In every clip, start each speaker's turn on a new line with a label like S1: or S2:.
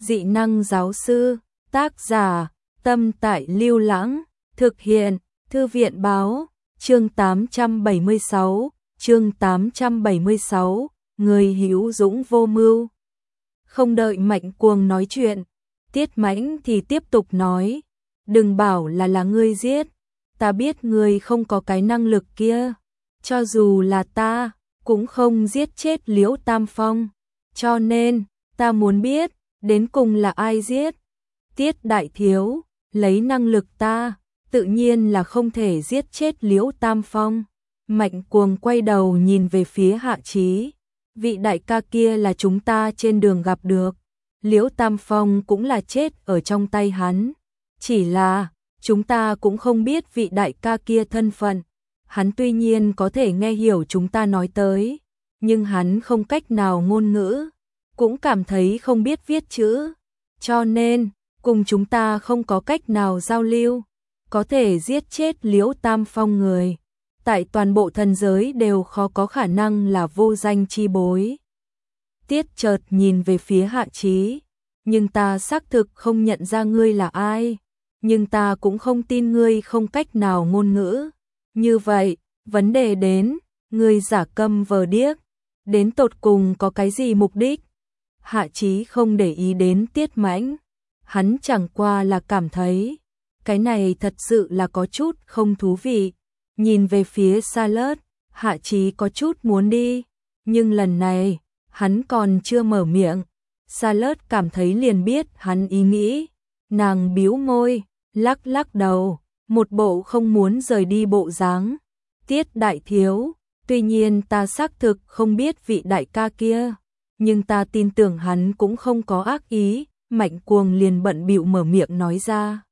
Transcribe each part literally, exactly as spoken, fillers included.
S1: Dị năng giáo sư, tác giả, Tâm Tại Lưu Lãng, thực hiện, Thư viện báo, chương tám trăm bảy mươi sáu, chương tám trăm bảy mươi sáu, người hữu dũng vô mưu. Không đợi Mạnh Cuồng nói chuyện, Tiết Mãnh thì tiếp tục nói, đừng bảo là là ngươi giết, ta biết ngươi không có cái năng lực kia, cho dù là ta, cũng không giết chết Liễu Tam Phong, cho nên, ta muốn biết, đến cùng là ai giết. Tiết đại thiếu, lấy năng lực ta, tự nhiên là không thể giết chết Liễu Tam Phong. Mạnh Cuồng quay đầu nhìn về phía Hạ Chí, vị đại ca kia là chúng ta trên đường gặp được, Liễu Tam Phong cũng là chết ở trong tay hắn, chỉ là chúng ta cũng không biết vị đại ca kia thân phận, hắn tuy nhiên có thể nghe hiểu chúng ta nói tới, nhưng hắn không cách nào ngôn ngữ, cũng cảm thấy không biết viết chữ, cho nên cùng chúng ta không có cách nào giao lưu, có thể giết chết Liễu Tam Phong người, tại toàn bộ thần giới đều khó có khả năng là vô danh chi bối. Tiết chợt nhìn về phía Hạ Chí, nhưng ta xác thực không nhận ra ngươi là ai, nhưng ta cũng không tin ngươi không cách nào ngôn ngữ. Như vậy, vấn đề đến, ngươi giả câm vờ điếc, đến tột cùng có cái gì mục đích? Hạ Chí không để ý đến Tiết Mãnh, hắn chẳng qua là cảm thấy, cái này thật sự là có chút không thú vị. Nhìn về phía Charlotte, Hạ Chí có chút muốn đi, nhưng lần này, hắn còn chưa mở miệng. Charlotte cảm thấy liền biết hắn ý nghĩ, nàng bĩu môi, lắc lắc đầu, một bộ không muốn rời đi bộ dáng. Tiết đại thiếu, tuy nhiên ta xác thực không biết vị đại ca kia, nhưng ta tin tưởng hắn cũng không có ác ý. Mạnh Cuồng liền bận bịu mở miệng nói ra,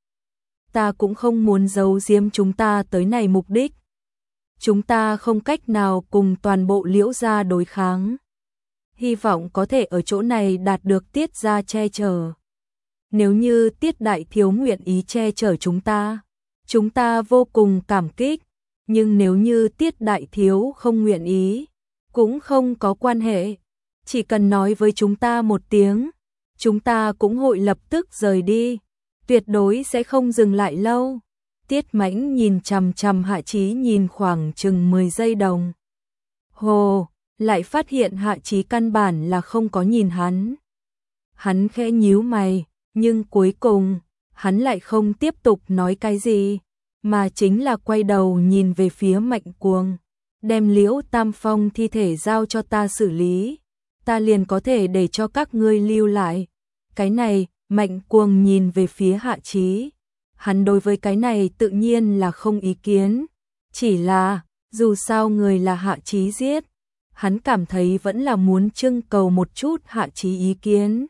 S1: ta cũng không muốn giấu giếm chúng ta tới này mục đích. Chúng ta không cách nào cùng toàn bộ Liễu gia đối kháng. Hy vọng có thể ở chỗ này đạt được Tiết gia che chở. Nếu như Tiết đại thiếu nguyện ý che chở chúng ta, chúng ta vô cùng cảm kích. Nhưng nếu như Tiết đại thiếu không nguyện ý, cũng không có quan hệ. Chỉ cần nói với chúng ta một tiếng, chúng ta cũng hội lập tức rời đi. Tuyệt đối sẽ không dừng lại lâu. Tiết Mãnh nhìn chằm chằm Hạ Chí nhìn khoảng chừng mười giây đồng. Hồ, lại phát hiện Hạ Chí căn bản là không có nhìn hắn. Hắn khẽ nhíu mày, nhưng cuối cùng, hắn lại không tiếp tục nói cái gì, mà chính là quay đầu nhìn về phía Mạnh Cuồng. Đem Liễu Tam Phong thi thể giao cho ta xử lý, ta liền có thể để cho các ngươi lưu lại. Cái này, Mạnh Cuồng nhìn về phía Hạ Chí. Hắn đối với cái này tự nhiên là không ý kiến. Chỉ là, dù sao người là Hạ Chí giết, hắn cảm thấy vẫn là muốn trưng cầu một chút Hạ Chí ý kiến.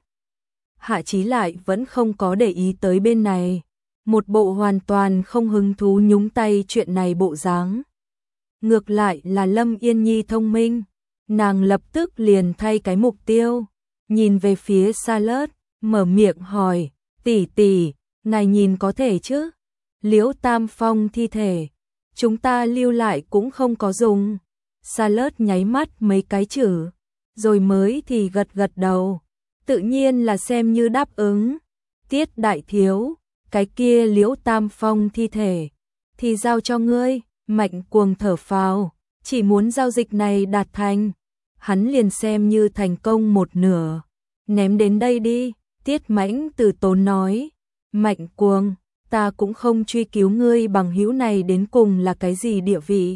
S1: Hạ Chí lại vẫn không có để ý tới bên này. Một bộ hoàn toàn không hứng thú nhúng tay chuyện này bộ dáng. Ngược lại là Lâm Yên Nhi thông minh. Nàng lập tức liền thay cái mục tiêu. Nhìn về phía Charlotte, mở miệng hỏi, tỷ tỷ, ngài nhìn có thể chứ? Liễu Tam Phong thi thể, chúng ta lưu lại cũng không có dùng. Charlotte nháy mắt mấy cái chữ, rồi mới thì gật gật đầu, tự nhiên là xem như đáp ứng. Tiết đại thiếu, cái kia Liễu Tam Phong thi thể, thì giao cho ngươi. Mạnh Cuồng thở phào, chỉ muốn giao dịch này đạt thành, hắn liền xem như thành công một nửa. Ném đến đây đi. Tiết Mãnh từ tốn nói, Mạnh Cuồng, ta cũng không truy cứu ngươi bằng hữu này đến cùng là cái gì địa vị.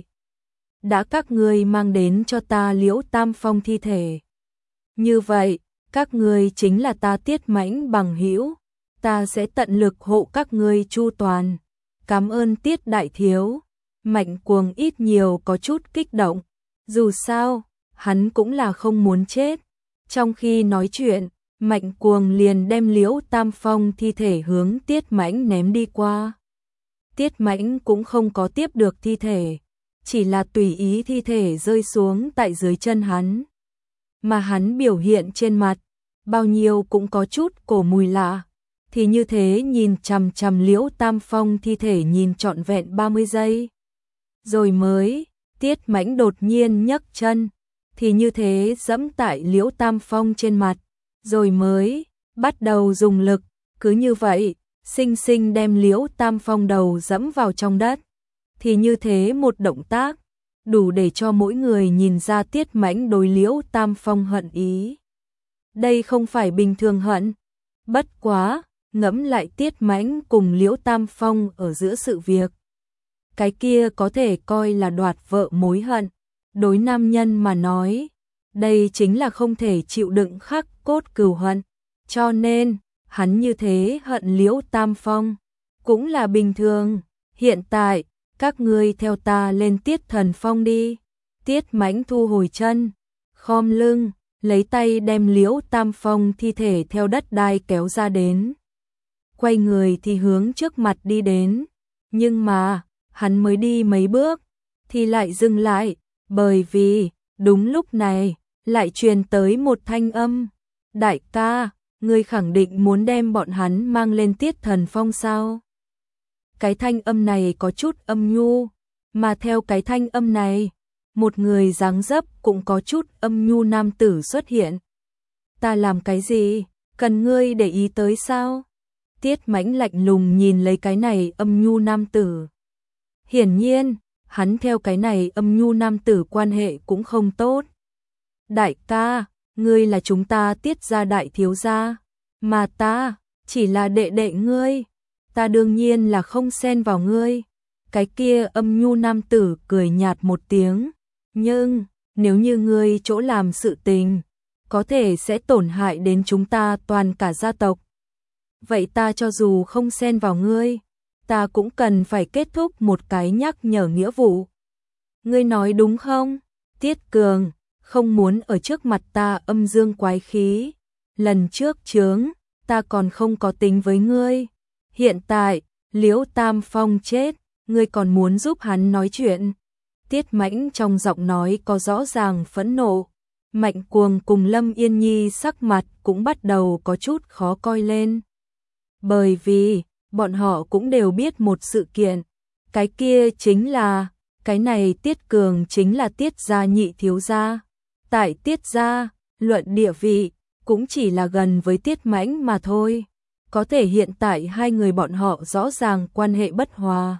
S1: Đã các ngươi mang đến cho ta Liễu Tam Phong thi thể. Như vậy, các ngươi chính là ta Tiết Mãnh bằng hữu, ta sẽ tận lực hộ các ngươi chu toàn. Cảm ơn Tiết đại thiếu. Mạnh Cuồng ít nhiều có chút kích động, dù sao, hắn cũng là không muốn chết. Trong khi nói chuyện, Mạnh Cuồng liền đem Liễu Tam Phong thi thể hướng Tiết Mãnh ném đi qua. Tiết Mãnh cũng không có tiếp được thi thể, chỉ là tùy ý thi thể rơi xuống tại dưới chân hắn. Mà hắn biểu hiện trên mặt, bao nhiêu cũng có chút cổ mùi lạ, thì như thế nhìn chằm chằm Liễu Tam Phong thi thể nhìn trọn vẹn ba mươi giây. Rồi mới, Tiết Mãnh đột nhiên nhấc chân, thì như thế giẫm tại Liễu Tam Phong trên mặt. Rồi mới, bắt đầu dùng lực, cứ như vậy, sinh sinh đem Liễu Tam Phong đầu dẫm vào trong đất. Thì như thế một động tác, đủ để cho mỗi người nhìn ra Tiết Mãnh đối Liễu Tam Phong hận ý. Đây không phải bình thường hận, bất quá, ngẫm lại Tiết Mãnh cùng Liễu Tam Phong ở giữa sự việc. Cái kia có thể coi là đoạt vợ mối hận, đối nam nhân mà nói, đây chính là không thể chịu đựng khắc cốt cừu hận, cho nên, hắn như thế hận Liễu Tam Phong, cũng là bình thường. Hiện tại, các ngươi theo ta lên Tiết Thần Phong đi. Tiết Mãnh thu hồi chân, khom lưng, lấy tay đem Liễu Tam Phong thi thể theo đất đai kéo ra đến. Quay người thì hướng trước mặt đi đến, nhưng mà, hắn mới đi mấy bước, thì lại dừng lại, bởi vì, đúng lúc này, lại truyền tới một thanh âm. Đại ca, ngươi khẳng định muốn đem bọn hắn mang lên Tiết Thần Phong sao? Cái thanh âm này có chút âm nhu, mà theo cái thanh âm này, một người dáng dấp cũng có chút âm nhu nam tử xuất hiện. Ta làm cái gì? Cần ngươi để ý tới sao? Tiết Mãnh lạnh lùng nhìn lấy cái này âm nhu nam tử. Hiển nhiên, hắn theo cái này âm nhu nam tử quan hệ cũng không tốt. Đại ca, ngươi là chúng ta Tiết gia đại thiếu gia, mà ta chỉ là đệ đệ ngươi, ta đương nhiên là không xen vào ngươi. Cái kia âm nhu nam tử cười nhạt một tiếng, nhưng nếu như ngươi chỗ làm sự tình, có thể sẽ tổn hại đến chúng ta toàn cả gia tộc. Vậy ta cho dù không xen vào ngươi, ta cũng cần phải kết thúc một cái nhắc nhở nghĩa vụ. Ngươi nói đúng không? Tiết Cường, không muốn ở trước mặt ta âm dương quái khí. Lần trước chướng, ta còn không có tính với ngươi. Hiện tại, Liễu Tam Phong chết, ngươi còn muốn giúp hắn nói chuyện. Tiết Mãnh trong giọng nói có rõ ràng phẫn nộ. Mạnh Cuồng cùng Lâm Yên Nhi sắc mặt cũng bắt đầu có chút khó coi lên. Bởi vì, bọn họ cũng đều biết một sự kiện. Cái kia chính là, cái này Tiết Cường chính là Tiết gia nhị thiếu gia. Tại Tiết gia, luận địa vị, cũng chỉ là gần với Tiết Mãnh mà thôi. Có thể hiện tại hai người bọn họ rõ ràng quan hệ bất hòa.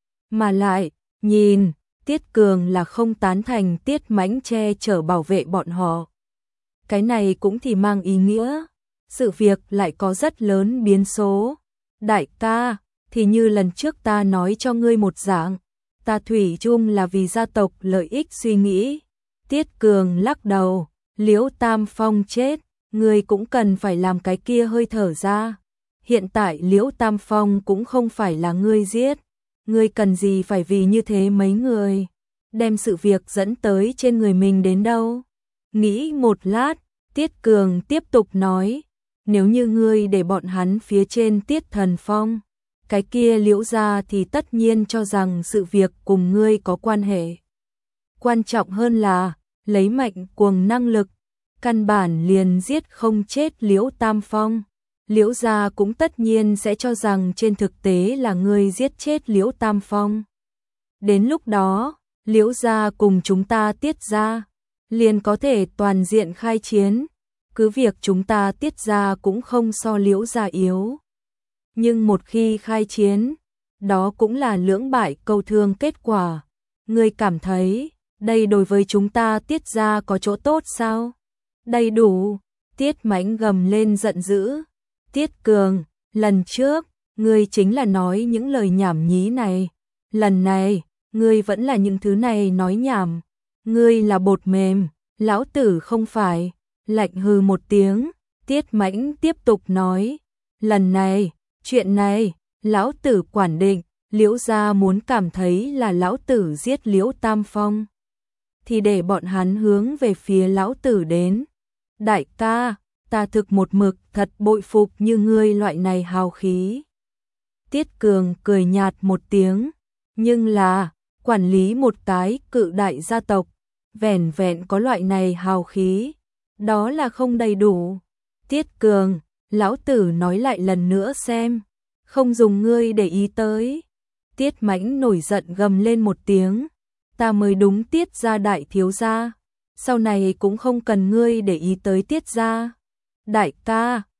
S1: Mà lại, nhìn, Tiết Cường là không tán thành Tiết Mãnh che chở bảo vệ bọn họ. Cái này cũng thì mang ý nghĩa, sự việc lại có rất lớn biến số. Đại ca, thì như lần trước ta nói cho ngươi một dạng, ta thủy chung là vì gia tộc lợi ích suy nghĩ. Tiết Cường lắc đầu, Liễu Tam Phong chết, ngươi cũng cần phải làm cái kia hơi thở ra. Hiện tại Liễu Tam Phong cũng không phải là ngươi giết, ngươi cần gì phải vì như thế mấy người, đem sự việc dẫn tới trên người mình đến đâu. Nghĩ một lát, Tiết Cường tiếp tục nói, nếu như ngươi để bọn hắn phía trên Tiết Thần Phong, cái kia Liễu gia thì tất nhiên cho rằng sự việc cùng ngươi có quan hệ. Quan trọng hơn là, lấy Mạnh Cuồng năng lực, căn bản liền giết không chết Liễu Tam Phong. Liễu gia cũng tất nhiên sẽ cho rằng trên thực tế là ngươi giết chết Liễu Tam Phong. Đến lúc đó, Liễu gia cùng chúng ta Tiết gia liền có thể toàn diện khai chiến. Cứ việc chúng ta Tiết gia cũng không so Liễu gia yếu. Nhưng một khi khai chiến, đó cũng là lưỡng bại câu thương kết quả. Ngươi cảm thấy, đây đối với chúng ta Tiết gia có chỗ tốt sao? Đầy đủ. Tiết Mãnh gầm lên giận dữ. Tiết Cường, lần trước, ngươi chính là nói những lời nhảm nhí này. Lần này, ngươi vẫn là những thứ này nói nhảm. Ngươi là bột mềm, lão tử không phải. Lạnh hừ một tiếng, Tiết Mãnh tiếp tục nói. Lần này, chuyện này, lão tử quản định, Liễu gia muốn cảm thấy là lão tử giết Liễu Tam Phong, thì để bọn hắn hướng về phía lão tử đến. Đại ca, ta thực một mực thật bội phục như ngươi loại này hào khí. Tiết Cường cười nhạt một tiếng, nhưng là, quản lý một cái cự đại gia tộc, vẻn vẹn có loại này hào khí, đó là không đầy đủ. Tiết Cường, lão tử nói lại lần nữa xem, không dùng ngươi để ý tới. Tiết Mãnh nổi giận gầm lên một tiếng, ta mới đúng Tiết gia đại thiếu gia, sau này cũng không cần ngươi để ý tới Tiết gia. Đại ca,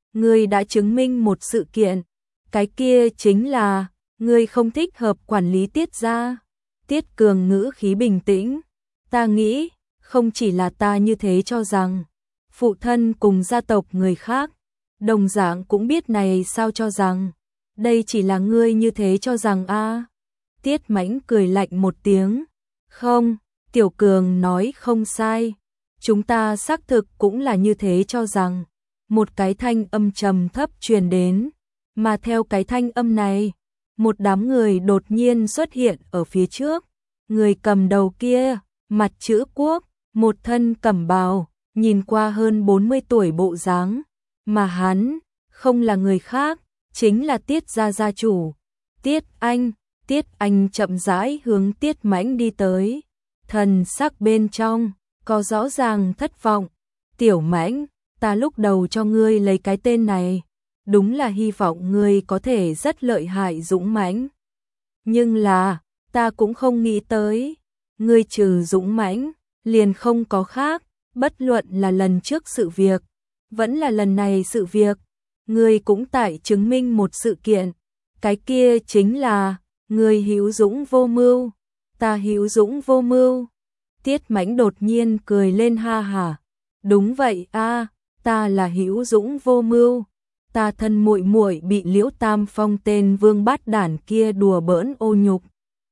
S1: ngươi đã chứng minh một sự kiện, cái kia chính là ngươi không thích hợp quản lý Tiết gia. Tiết Cường ngữ khí bình tĩnh, ta nghĩ, không chỉ là ta như thế cho rằng, phụ thân cùng gia tộc người khác, đồng dạng cũng biết này sao cho rằng, đây chỉ là ngươi như thế cho rằng a. Tiết Mãnh cười lạnh một tiếng, không, Tiểu Cường nói không sai, chúng ta xác thực cũng là như thế cho rằng. Một cái thanh âm trầm thấp truyền đến, mà theo cái thanh âm này, một đám người đột nhiên xuất hiện ở phía trước, người cầm đầu kia, mặt chữ quốc, một thân cẩm bào, nhìn qua hơn bốn mươi tuổi bộ dáng, mà hắn không là người khác, chính là Tiết gia gia chủ, Tiết Anh. Tiết Anh chậm rãi hướng Tiết Mãnh đi tới, thần sắc bên trong có rõ ràng thất vọng. Tiểu Mãnh, ta lúc đầu cho ngươi lấy cái tên này, đúng là hy vọng ngươi có thể rất lợi hại dũng mãnh. Nhưng là, ta cũng không nghĩ tới, ngươi trừ dũng mãnh, liền không có khác, bất luận là lần trước sự việc, vẫn là lần này sự việc, ngươi cũng tại chứng minh một sự kiện, cái kia chính là ngươi hữu dũng vô mưu, ta hữu dũng vô mưu. Tiết Mãnh đột nhiên cười lên ha hả, đúng vậy a, ta là hữu dũng vô mưu, ta thân muội muội bị Liễu Tam Phong tên vương bát đản kia đùa bỡn ô nhục,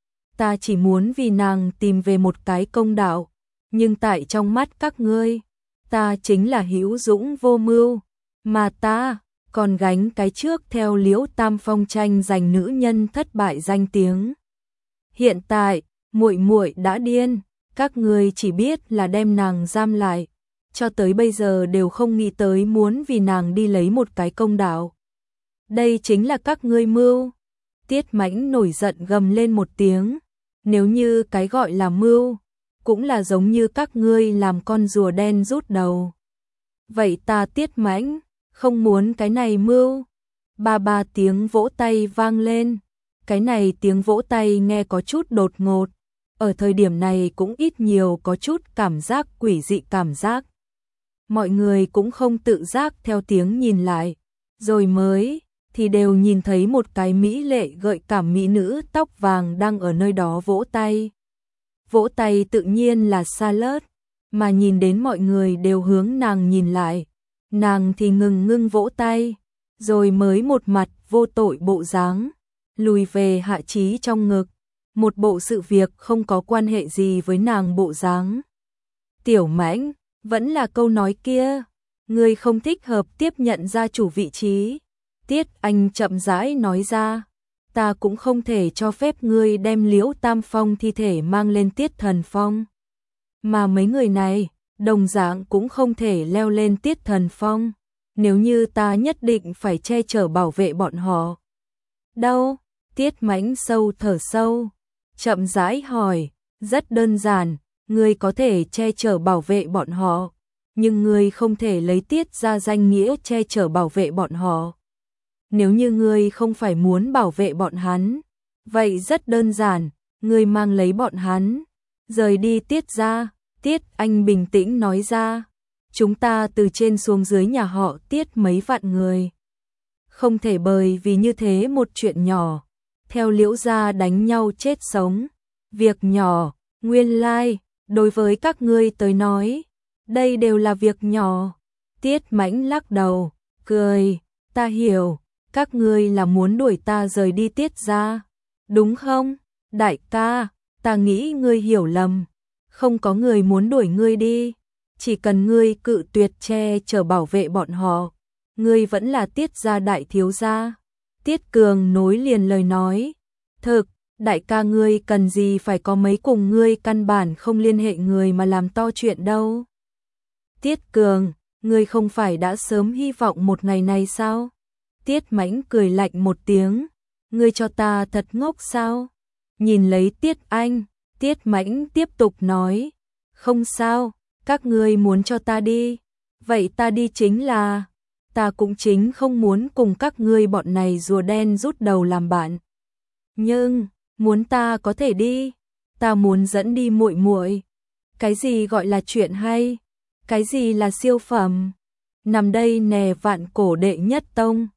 S1: ta chỉ muốn vì nàng tìm về một cái công đạo, nhưng tại trong mắt các ngươi, ta chính là hữu dũng vô mưu, mà ta còn gánh cái trước theo Liễu Tam Phong tranh giành nữ nhân thất bại danh tiếng. Hiện tại, muội muội đã điên, các ngươi chỉ biết là đem nàng giam lại, cho tới bây giờ đều không nghĩ tới muốn vì nàng đi lấy một cái công đạo. Đây chính là các ngươi mưu. Tiết Mãnh nổi giận gầm lên một tiếng, nếu như cái gọi là mưu, cũng là giống như các ngươi làm con rùa đen rút đầu. Vậy ta Tiết Mãnh, không muốn cái này mưu. Ba ba tiếng vỗ tay vang lên, cái này tiếng vỗ tay nghe có chút đột ngột, ở thời điểm này cũng ít nhiều có chút cảm giác quỷ dị cảm giác. Mọi người cũng không tự giác theo tiếng nhìn lại, rồi mới thì đều nhìn thấy một cái mỹ lệ gợi cảm mỹ nữ tóc vàng đang ở nơi đó vỗ tay. Vỗ tay tự nhiên là Charlotte, mà nhìn đến mọi người đều hướng nàng nhìn lại, nàng thì ngừng ngưng vỗ tay, rồi mới một mặt vô tội bộ dáng, lùi về hạ trí trong ngực, một bộ sự việc không có quan hệ gì với nàng bộ dáng. Tiểu Mãnh, vẫn là câu nói kia, ngươi không thích hợp tiếp nhận gia chủ vị trí. Tiết Anh chậm rãi nói ra, ta cũng không thể cho phép ngươi đem Liễu Tam Phong thi thể mang lên Tiết Thần Phong. Mà mấy người này, đồng dạng cũng không thể leo lên Tiết Thần Phong, nếu như ta nhất định phải che chở bảo vệ bọn họ. Đâu? Tiết Mãnh sâu thở sâu, chậm rãi hỏi, rất đơn giản, ngươi có thể che chở bảo vệ bọn họ, nhưng ngươi không thể lấy Tiết ra danh nghĩa che chở bảo vệ bọn họ. Nếu như ngươi không phải muốn bảo vệ bọn hắn, vậy rất đơn giản, ngươi mang lấy bọn hắn, rời đi Tiết ra. Tiết Anh bình tĩnh nói ra, chúng ta từ trên xuống dưới nhà họ Tiết mấy vạn người. Không thể bởi vì như thế một chuyện nhỏ, theo Liễu gia đánh nhau chết sống. Việc nhỏ, nguyên lai, like, đối với các ngươi tới nói, đây đều là việc nhỏ. Tiết Mãnh lắc đầu, cười, ta hiểu, các ngươi là muốn đuổi ta rời đi Tiết gia, đúng không? Đại ca, ta nghĩ ngươi hiểu lầm, không có người muốn đuổi ngươi đi, chỉ cần ngươi cự tuyệt che chở bảo vệ bọn họ, ngươi vẫn là Tiết gia đại thiếu gia. Tiết Cường nối liền lời nói, thực, đại ca ngươi cần gì phải có mấy cùng ngươi căn bản không liên hệ người mà làm to chuyện đâu. Tiết Cường, ngươi không phải đã sớm hy vọng một ngày này sao? Tiết Mãnh cười lạnh một tiếng, ngươi cho ta thật ngốc sao? Nhìn lấy Tiết Anh, Tiết Mãnh tiếp tục nói, không sao, các ngươi muốn cho ta đi, vậy ta đi chính là, ta cũng chính không muốn cùng các ngươi bọn này rùa đen rút đầu làm bạn. Nhưng, muốn ta có thể đi, ta muốn dẫn đi muội muội. Cái gì gọi là chuyện hay? Cái gì là siêu phẩm? nằm đây nè vạn cổ đệ nhất tông.